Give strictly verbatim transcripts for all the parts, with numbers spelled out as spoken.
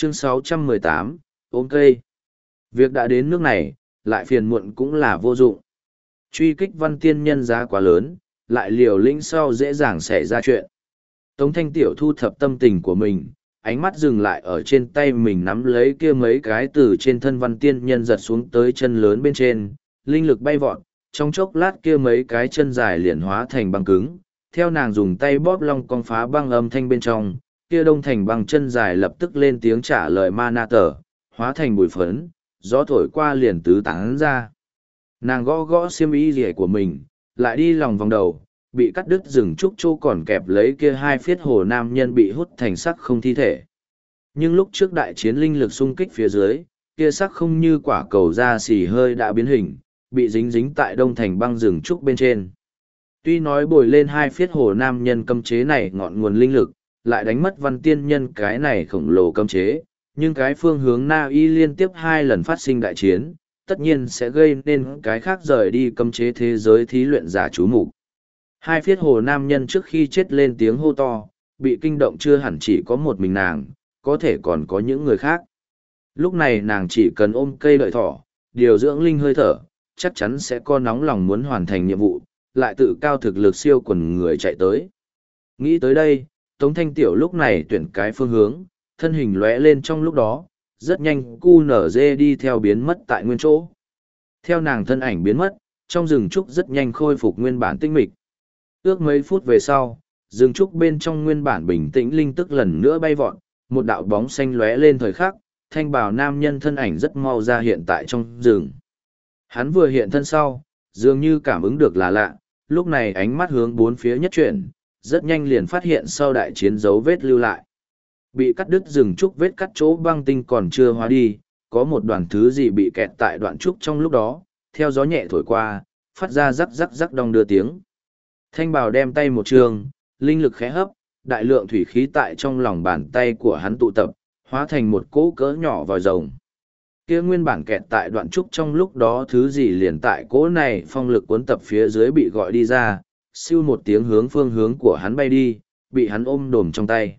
Chương sáu trăm mười tám, ôm cây. Việc đã đến nước này, lại phiền muộn cũng là vô dụng. Truy kích văn tiên nhân giá quá lớn, lại liều lĩnh sau dễ dàng xảy ra chuyện. Tống Thanh Tiểu thu thập tâm tình của mình, ánh mắt dừng lại ở trên tay mình nắm lấy kia mấy cái từ trên thân văn tiên nhân giật xuống tới chân lớn bên trên, linh lực bay vọt, trong chốc lát kia mấy cái chân dài liền hóa thành băng cứng, theo nàng dùng tay bóp long cong phá băng âm thanh bên trong, kia đông thành băng chân dài lập tức lên tiếng trả lời ma na tờ, hóa thành bụi phấn, gió thổi qua liền tứ tán ra. Nàng gõ gõ xiêm y rỉa của mình, lại đi lòng vòng đầu, bị cắt đứt rừng trúc châu còn kẹp lấy kia hai phiết hồ nam nhân bị hút thành sắc không thi thể. Nhưng lúc trước đại chiến linh lực xung kích phía dưới, kia sắc không như quả cầu da xì hơi đã biến hình, bị dính dính tại đông thành băng rừng trúc bên trên. Tuy nói bồi lên hai phiết hồ nam nhân cấm chế này ngọn nguồn linh lực, lại đánh mất văn tiên nhân cái này khổng lồ cấm chế, nhưng cái phương hướng Na Y liên tiếp hai lần phát sinh đại chiến, tất nhiên sẽ gây nên cái khác rời đi cấm chế thế giới thí luyện giả chú mục. Hai phiết hồ nam nhân trước khi chết lên tiếng hô to, bị kinh động chưa hẳn chỉ có một mình nàng, có thể còn có những người khác. Lúc này nàng chỉ cần ôm cây đợi thỏ, điều dưỡng linh hơi thở, chắc chắn sẽ có nóng lòng muốn hoàn thành nhiệm vụ, lại tự cao thực lực siêu quần người chạy tới. Nghĩ tới đây, Tống Thanh Tiểu lúc này tuyển cái phương hướng, thân hình lóe lên trong lúc đó, rất nhanh cu nở dê đi theo biến mất tại nguyên chỗ. Theo nàng thân ảnh biến mất, trong rừng trúc rất nhanh khôi phục nguyên bản tinh mịch. Ước mấy phút về sau, rừng trúc bên trong nguyên bản bình tĩnh linh tức lần nữa bay vọt, một đạo bóng xanh lóe lên thời khắc, thanh bào nam nhân thân ảnh rất mau ra hiện tại trong rừng. Hắn vừa hiện thân sau, dường như cảm ứng được là lạ, lúc này ánh mắt hướng bốn phía nhất chuyển, rất nhanh liền phát hiện sau đại chiến dấu vết lưu lại. Bị cắt đứt rừng trúc vết cắt chỗ băng tinh còn chưa hóa đi, có một đoàn thứ gì bị kẹt tại đoạn trúc trong lúc đó, theo gió nhẹ thổi qua, phát ra rắc rắc rắc đong đưa tiếng. Thanh bào đem tay một trường, linh lực khẽ hấp, đại lượng thủy khí tại trong lòng bàn tay của hắn tụ tập, hóa thành một cỗ cỡ nhỏ vòi rồng. Kia nguyên bản kẹt tại đoạn trúc trong lúc đó thứ gì liền tại cỗ này phong lực cuốn tập phía dưới bị gọi đi ra, siêu một tiếng hướng phương hướng của hắn bay đi, bị hắn ôm đồm trong tay.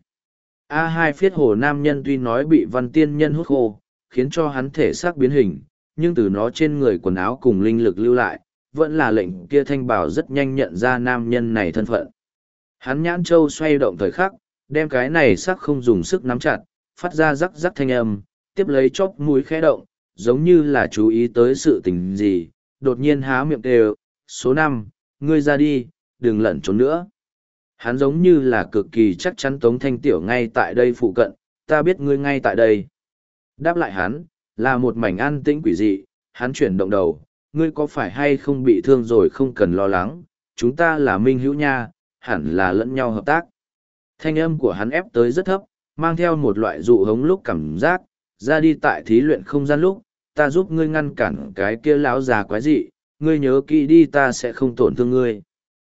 A hai phiết hồ nam nhân tuy nói bị văn tiên nhân hút khô, khiến cho hắn thể xác biến hình, nhưng từ nó trên người quần áo cùng linh lực lưu lại, vẫn là lệnh kia thanh bảo rất nhanh nhận ra nam nhân này thân phận. Hắn nhãn châu xoay động thời khắc, đem cái này sắc không dùng sức nắm chặt, phát ra rắc rắc thanh âm, tiếp lấy chóp mũi khẽ động, giống như là chú ý tới sự tình gì, đột nhiên há miệng đều, số năm, ngươi ra đi, đừng lẩn trốn nữa. Hắn giống như là cực kỳ chắc chắn Tống Thanh Tiểu ngay tại đây phụ cận, ta biết ngươi ngay tại đây. Đáp lại hắn, là một mảnh an tĩnh quỷ dị, hắn chuyển động đầu, ngươi có phải hay không bị thương rồi không cần lo lắng, chúng ta là minh hữu nha, hẳn là lẫn nhau hợp tác. Thanh âm của hắn ép tới rất thấp, mang theo một loại dụ hống lúc cảm giác, ra đi tại thí luyện không gian lúc, ta giúp ngươi ngăn cản cái kia lão già quái dị, ngươi nhớ kỹ đi ta sẽ không tổn thương ngươi.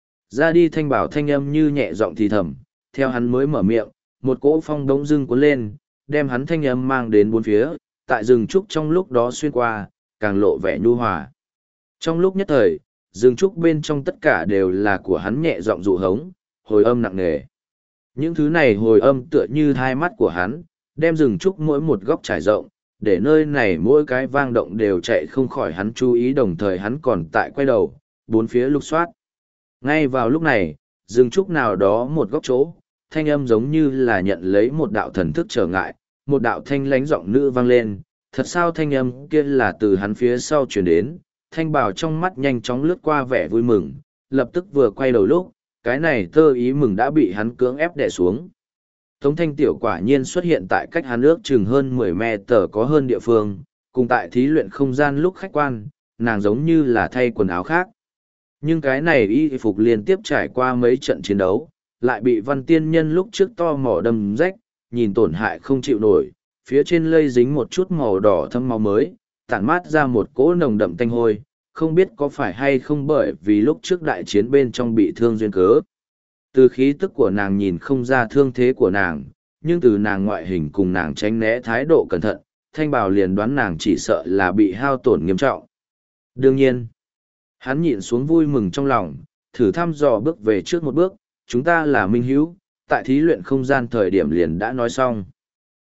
Ra đi thanh bảo thanh âm như nhẹ giọng thì thầm, theo hắn mới mở miệng, một cỗ phong đống dưng cuốn lên, đem hắn thanh âm mang đến bốn phía, tại rừng trúc trong lúc đó xuyên qua, càng lộ vẻ nhu hòa. Trong lúc nhất thời, rừng trúc bên trong tất cả đều là của hắn nhẹ giọng dụ hống, hồi âm nặng nề. Những thứ này hồi âm tựa như hai mắt của hắn, đem rừng trúc mỗi một góc trải rộng, để nơi này mỗi cái vang động đều chạy không khỏi hắn chú ý, đồng thời hắn còn tại quay đầu, bốn phía lục soát. Ngay vào lúc này, rừng trúc nào đó một góc chỗ, thanh âm giống như là nhận lấy một đạo thần thức trở ngại, một đạo thanh lánh giọng nữ vang lên, thật sao thanh âm kia là từ hắn phía sau truyền đến, thanh bảo trong mắt nhanh chóng lướt qua vẻ vui mừng, lập tức vừa quay đầu lúc, cái này thơ ý mừng đã bị hắn cưỡng ép đè xuống. Tống Thanh Tiểu quả nhiên xuất hiện tại cách hắn ước chừng hơn mười mét tờ có hơn địa phương, cùng tại thí luyện không gian lúc khách quan, nàng giống như là thay quần áo khác. Nhưng cái này y phục liên tiếp trải qua mấy trận chiến đấu, lại bị văn tiên nhân lúc trước to mỏ đâm rách, nhìn tổn hại không chịu nổi, phía trên lây dính một chút màu đỏ thâm máu mới, tản mát ra một cỗ nồng đậm tanh hôi, không biết có phải hay không bởi vì lúc trước đại chiến bên trong bị thương duyên cớ. Từ khí tức của nàng nhìn không ra thương thế của nàng, nhưng từ nàng ngoại hình cùng nàng tránh né thái độ cẩn thận, thanh bào liền đoán nàng chỉ sợ là bị hao tổn nghiêm trọng. Đương nhiên, hắn nhịn xuống vui mừng trong lòng, thử thăm dò bước về trước một bước, chúng ta là minh hữu, tại thí luyện không gian thời điểm liền đã nói xong.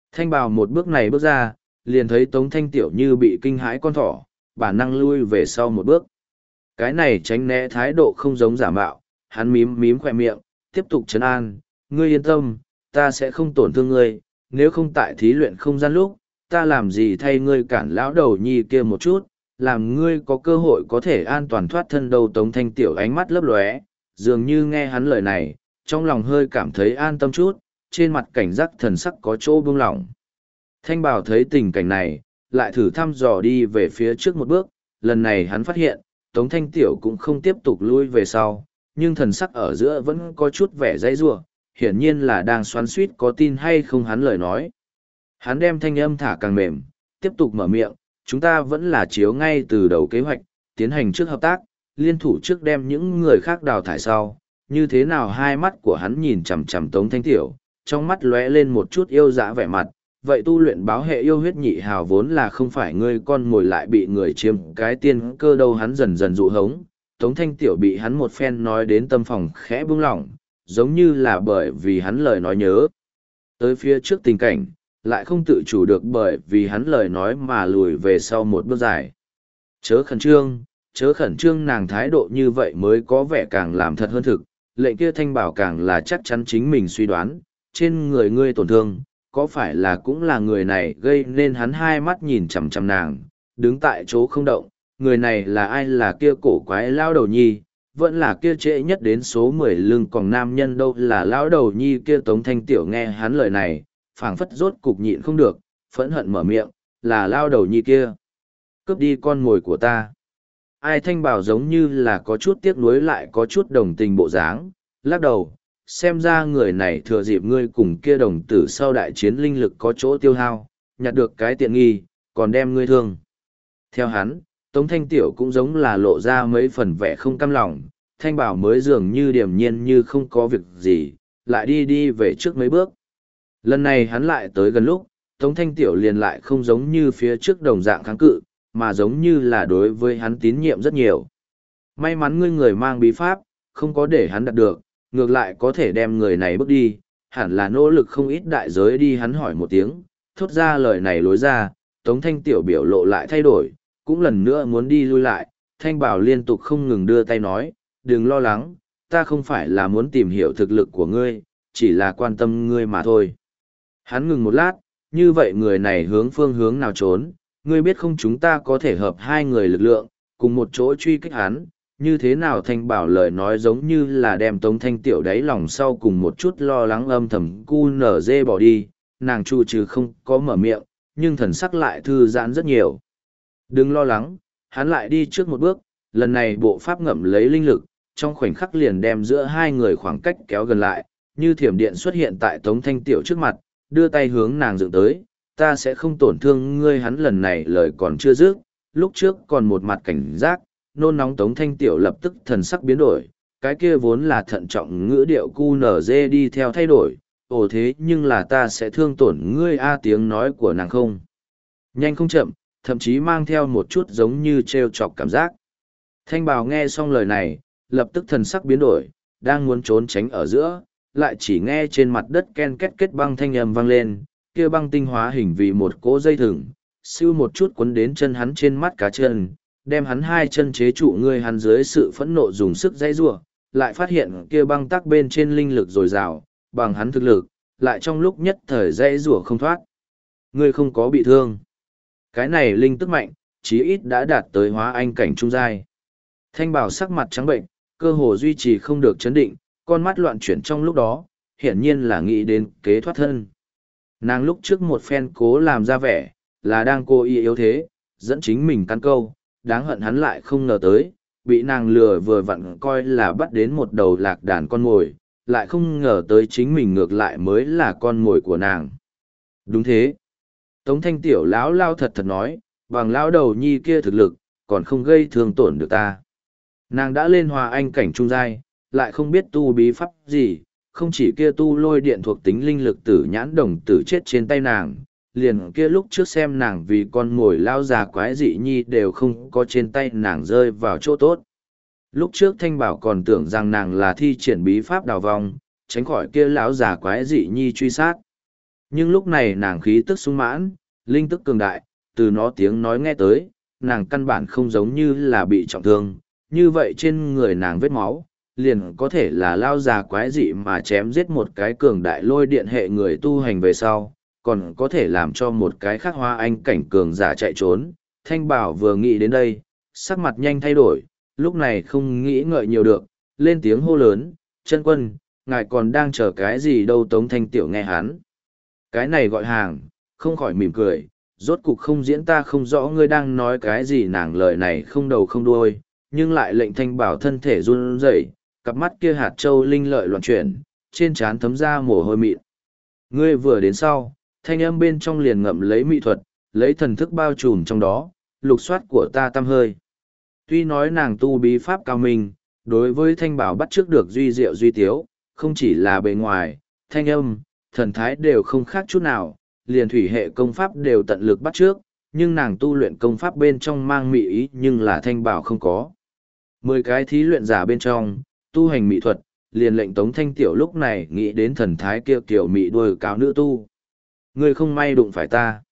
Thanh Bảo một bước này bước ra, liền thấy Tống Thanh Tiểu như bị kinh hãi con thỏ, bản năng lui về sau một bước. Cái này tránh né thái độ không giống giả mạo, hắn mím mím khỏe miệng, tiếp tục trấn an, ngươi yên tâm, ta sẽ không tổn thương ngươi, nếu không tại thí luyện không gian lúc, ta làm gì thay ngươi cản lão đầu nhi kia một chút, làm ngươi có cơ hội có thể an toàn thoát thân đâu. Tống Thanh Tiểu ánh mắt lấp lóe, dường như nghe hắn lời này, trong lòng hơi cảm thấy an tâm chút, trên mặt cảnh giác thần sắc có chỗ buông lỏng. Thanh Bảo thấy tình cảnh này, lại thử thăm dò đi về phía trước một bước, lần này hắn phát hiện, Tống Thanh Tiểu cũng không tiếp tục lui về sau, nhưng thần sắc ở giữa vẫn có chút vẻ dãy rủa, hiển nhiên là đang xoắn xuýt có tin hay không hắn lời nói. Hắn đem thanh âm thả càng mềm, tiếp tục mở miệng, chúng ta vẫn là chiếu ngay từ đầu kế hoạch, tiến hành trước hợp tác, liên thủ trước đem những người khác đào thải sau. Như thế nào? Hai mắt của hắn nhìn chằm chằm Tống Thanh Tiểu, trong mắt lóe lên một chút yêu dã vẻ mặt. Vậy tu luyện báo hệ yêu huyết nhị hào vốn là không phải ngươi con mồi lại bị người chiếm cái tiên cơ đâu. Hắn dần dần dụ hống, Tống Thanh Tiểu bị hắn một phen nói đến tâm phòng khẽ buông lỏng, giống như là bởi vì hắn lời nói nhớ tới phía trước tình cảnh, lại không tự chủ được bởi vì hắn lời nói mà lùi về sau một bước dài. Chớ khẩn trương, chớ khẩn trương, nàng thái độ như vậy mới có vẻ càng làm thật hơn thực, lệnh kia Thanh Bảo càng là chắc chắn chính mình suy đoán, trên người ngươi tổn thương, có phải là cũng là người này gây nên. Hắn hai mắt nhìn chằm chằm nàng, đứng tại chỗ không động, người này là ai? Là kia cổ quái lao đầu nhi, vẫn là kia trễ nhất đến số mười lưng còn nam nhân đâu? Là lão đầu nhi kia. Tống Thanh Tiểu nghe hắn lời này, phảng phất rốt cục nhịn không được, phẫn hận mở miệng, là lao đầu nhi kia, cướp đi con mồi của ta. Ai? Thanh Bảo giống như là có chút tiếc nuối lại có chút đồng tình bộ dáng, lắc đầu, xem ra người này thừa dịp ngươi cùng kia đồng tử sau đại chiến linh lực có chỗ tiêu hao, nhặt được cái tiện nghi, còn đem ngươi thương. Theo hắn, Tống Thanh Tiểu cũng giống là lộ ra mấy phần vẻ không cam lòng, Thanh Bảo mới dường như điềm nhiên như không có việc gì, lại đi đi về trước mấy bước. Lần này hắn lại tới gần lúc, Tống Thanh Tiểu liền lại không giống như phía trước đồng dạng kháng cự, mà giống như là đối với hắn tín nhiệm rất nhiều. May mắn ngươi người mang bí pháp, không có để hắn đạt được, ngược lại có thể đem người này bước đi, hẳn là nỗ lực không ít đại giới đi. Hắn hỏi một tiếng, thốt ra lời này lối ra, Tống Thanh Tiểu biểu lộ lại thay đổi, cũng lần nữa muốn đi lui lại. Thanh Bảo liên tục không ngừng đưa tay nói, đừng lo lắng, ta không phải là muốn tìm hiểu thực lực của ngươi, chỉ là quan tâm ngươi mà thôi. Hắn ngừng một lát, như vậy người này hướng phương hướng nào trốn, ngươi biết không? Chúng ta có thể hợp hai người lực lượng, cùng một chỗ truy kích hắn, như thế nào? Thanh Bảo lời nói giống như là đem Tống Thanh Tiểu đáy lòng sau cùng một chút lo lắng âm thầm cu nở dê bỏ đi, nàng trụ trừ không có mở miệng, nhưng thần sắc lại thư giãn rất nhiều. Đừng lo lắng, hắn lại đi trước một bước, lần này bộ pháp ngậm lấy linh lực, trong khoảnh khắc liền đem giữa hai người khoảng cách kéo gần lại, như thiểm điện xuất hiện tại Tống Thanh Tiểu trước mặt, đưa tay hướng nàng dựng tới, ta sẽ không tổn thương ngươi. Hắn lần này lời còn chưa dứt, lúc trước còn một mặt cảnh giác, nôn nóng Tống Thanh Tiểu lập tức thần sắc biến đổi, cái kia vốn là thận trọng ngữ điệu cu nở dê đi theo thay đổi, ồ thế nhưng là ta sẽ thương tổn ngươi a. Tiếng nói của nàng không nhanh không chậm, thậm chí mang theo một chút giống như trêu chọc cảm giác. Thanh Bảo nghe xong lời này, lập tức thần sắc biến đổi, đang muốn trốn tránh ở giữa, lại chỉ nghe trên mặt đất ken két kết băng thanh âm vang lên, kia băng tinh hóa hình vì một cỗ dây thừng, siêu một chút cuốn đến chân hắn trên mắt cá chân, đem hắn hai chân chế trụ. Ngươi hắn dưới sự phẫn nộ dùng sức dãy giụa, lại phát hiện kia băng tắc bên trên linh lực dồi dào, bằng hắn thực lực, lại trong lúc nhất thời dãy giụa không thoát. Ngươi không có bị thương. Cái này linh tức mạnh, chí ít đã đạt tới hóa anh cảnh trung giai. Thanh Bảo sắc mặt trắng bệnh, cơ hồ duy trì không được chấn định, con mắt loạn chuyển trong lúc đó, hiển nhiên là nghĩ đến kế thoát thân. Nàng lúc trước một phen cố làm ra vẻ, là đang cố ý yếu thế, dẫn chính mình cắn câu, đáng hận hắn lại không ngờ tới, bị nàng lừa vừa vặn coi là bắt đến một đầu lạc đàn con mồi, lại không ngờ tới chính mình ngược lại mới là con mồi của nàng. Đúng thế. Tống Thanh Tiểu lão lao thật thật nói, bằng lão đầu nhi kia thực lực, còn không gây thương tổn được ta. Nàng đã lên hòa anh cảnh trung giai, lại không biết tu bí pháp gì, không chỉ kia tu lôi điện thuộc tính linh lực tử nhãn đồng tử chết trên tay nàng, liền kia lúc trước xem nàng vì con mồi lao già quái dị nhi đều không có trên tay nàng rơi vào chỗ tốt. Lúc trước Thanh Bảo còn tưởng rằng nàng là thi triển bí pháp đào vong, tránh khỏi kia lão già quái dị nhi truy sát. Nhưng lúc này nàng khí tức sung mãn, linh tức cường đại, từ nó tiếng nói nghe tới, nàng căn bản không giống như là bị trọng thương, như vậy trên người nàng vết máu, liền có thể là lao già quái dị mà chém giết một cái cường đại lôi điện hệ người tu hành về sau, còn có thể làm cho một cái khác hoa anh cảnh cường giả chạy trốn. Thanh Bảo vừa nghĩ đến đây, sắc mặt nhanh thay đổi, lúc này không nghĩ ngợi nhiều được, lên tiếng hô lớn, chân quân, ngài còn đang chờ cái gì đâu. Tống Thanh Tiểu nghe hắn cái này gọi hàng, không khỏi mỉm cười, rốt cục không diễn ta không rõ ngươi đang nói cái gì. Nàng lời này không đầu không đuôi, nhưng lại lệnh Thanh Bảo thân thể run rẩy, cặp mắt kia hạt châu linh lợi loạn chuyển, trên trán thấm ra mồ hôi mịn. Ngươi vừa đến sau, thanh âm bên trong liền ngậm lấy mỹ thuật, lấy thần thức bao trùm trong đó, lục soát của ta tăm hơi. Tuy nói nàng tu bí pháp cao minh, đối với Thanh Bảo bắt trước được duy diệu duy tiếu, không chỉ là bề ngoài, thanh âm, thần thái đều không khác chút nào, liền thủy hệ công pháp đều tận lực bắt trước, nhưng nàng tu luyện công pháp bên trong mang mị ý nhưng là Thanh Bảo không có. Mười cái thí luyện giả bên trong, tu hành mỹ thuật, liền lệnh Tống Thanh Tiểu lúc này nghĩ đến thần thái kia kiểu mị đuôi cáo nữ tu. Ngươi không may đụng phải ta.